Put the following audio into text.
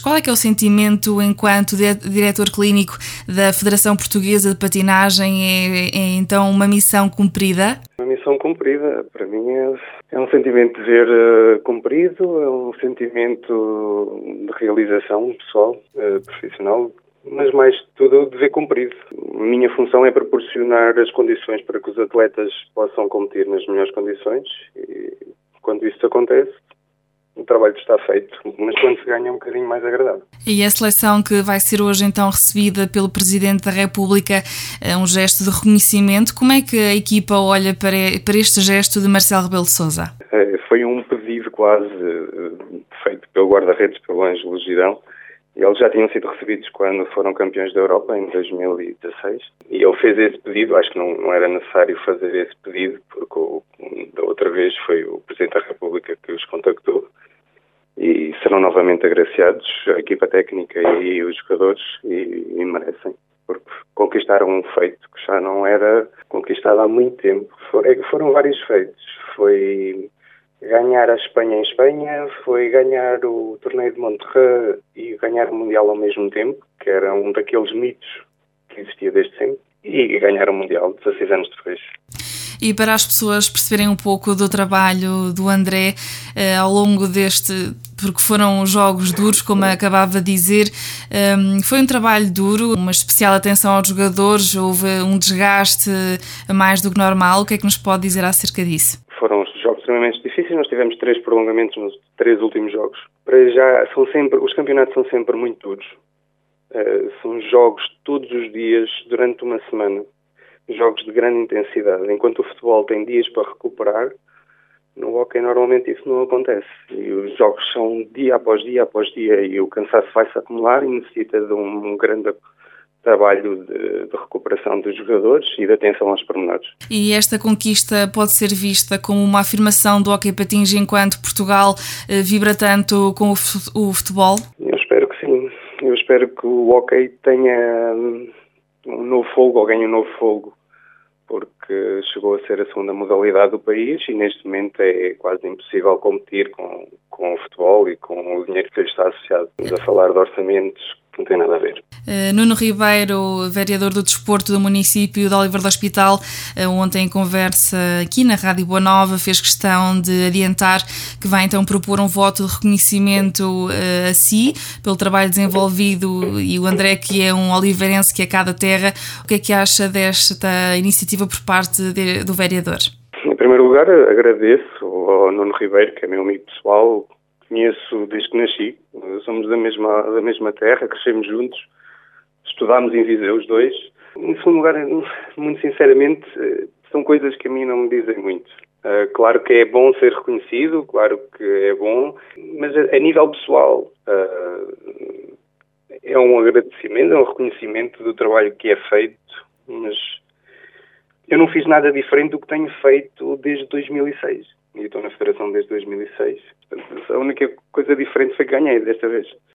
qual é que é o sentimento enquanto diretor clínico da Federação Portuguesa de Patinagem? É então uma missão cumprida? Uma missão cumprida, para mim é um sentimento de ver cumprido, é um sentimento de realização pessoal, profissional, mas mais de tudo de ver cumprido. A minha função é proporcionar as condições para que os atletas possam competir nas melhores condições e quando isso acontece, o trabalho está feito, mas quando se ganha é um bocadinho mais agradável. E a seleção que vai ser hoje então recebida pelo Presidente da República, um gesto de reconhecimento, como é que a equipa olha para este gesto de Marcelo Rebelo de Sousa? Foi um pedido quase feito pelo guarda-redes, pelo Ângelo Girão. Eles já tinham sido recebidos quando foram campeões da Europa, em 2016. E ele fez esse pedido, acho que não era necessário fazer esse pedido, porque da outra vez foi o Presidente da República que os contactou. E serão novamente agraciados, a equipa técnica e os jogadores, e merecem. Porque conquistaram um feito que já não era conquistado há muito tempo. Foram vários feitos. Foi ganhar a Espanha em Espanha, foi ganhar o torneio de Monterrey e ganhar o Mundial ao mesmo tempo, que era um daqueles mitos que existia desde sempre, e ganhar o Mundial 16 anos depois. E para as pessoas perceberem um pouco do trabalho do André ao longo porque foram jogos duros, como acabava de dizer, foi um trabalho duro, uma especial atenção aos jogadores, houve um desgaste mais do que normal. O que é que nos pode dizer acerca disso? Foram jogos extremamente difíceis, nós tivemos 3 prolongamentos nos 3 últimos jogos. Para já, os campeonatos são sempre muito duros. São jogos todos os dias, durante uma semana. Jogos de grande intensidade. Enquanto o futebol tem dias para recuperar, no hóquei normalmente isso não acontece. E os jogos são dia após dia após dia e o cansaço vai-se acumular e necessita de um grande trabalho de recuperação dos jogadores e de atenção aos pormenores. E esta conquista pode ser vista como uma afirmação do hóquei patins enquanto Portugal vibra tanto com o futebol? Eu espero que sim. Eu espero que o hóquei tenha um novo fogo, ou ganhe um novo fogo, porque chegou a ser a segunda modalidade do país e neste momento é quase impossível competir com o futebol e com o dinheiro que lhe está associado. Estamos a falar de orçamentos que não têm nada a ver. Nuno Ribeiro, vereador do Desporto do município de Oliver do Hospital, ontem em conversa aqui na Rádio Boa Nova, fez questão de adiantar que vai então propor um voto de reconhecimento a si, pelo trabalho desenvolvido, e o André, que é um oliveirense que é cá da terra. O que é que acha desta iniciativa por parte do vereador? Em primeiro lugar, agradeço ao Nuno Ribeiro, que é meu amigo pessoal, conheço desde que nasci, somos da mesma terra, crescemos juntos, estudámos em Viseu os dois. Em segundo lugar, muito sinceramente, são coisas que a mim não me dizem muito. Claro que é bom ser reconhecido, claro que é bom, mas a nível pessoal é um agradecimento, é um reconhecimento do trabalho que é feito, mas eu não fiz nada diferente do que tenho feito desde 2006. E estou na Federação desde 2006. Portanto, a única coisa diferente foi que ganhei desta vez.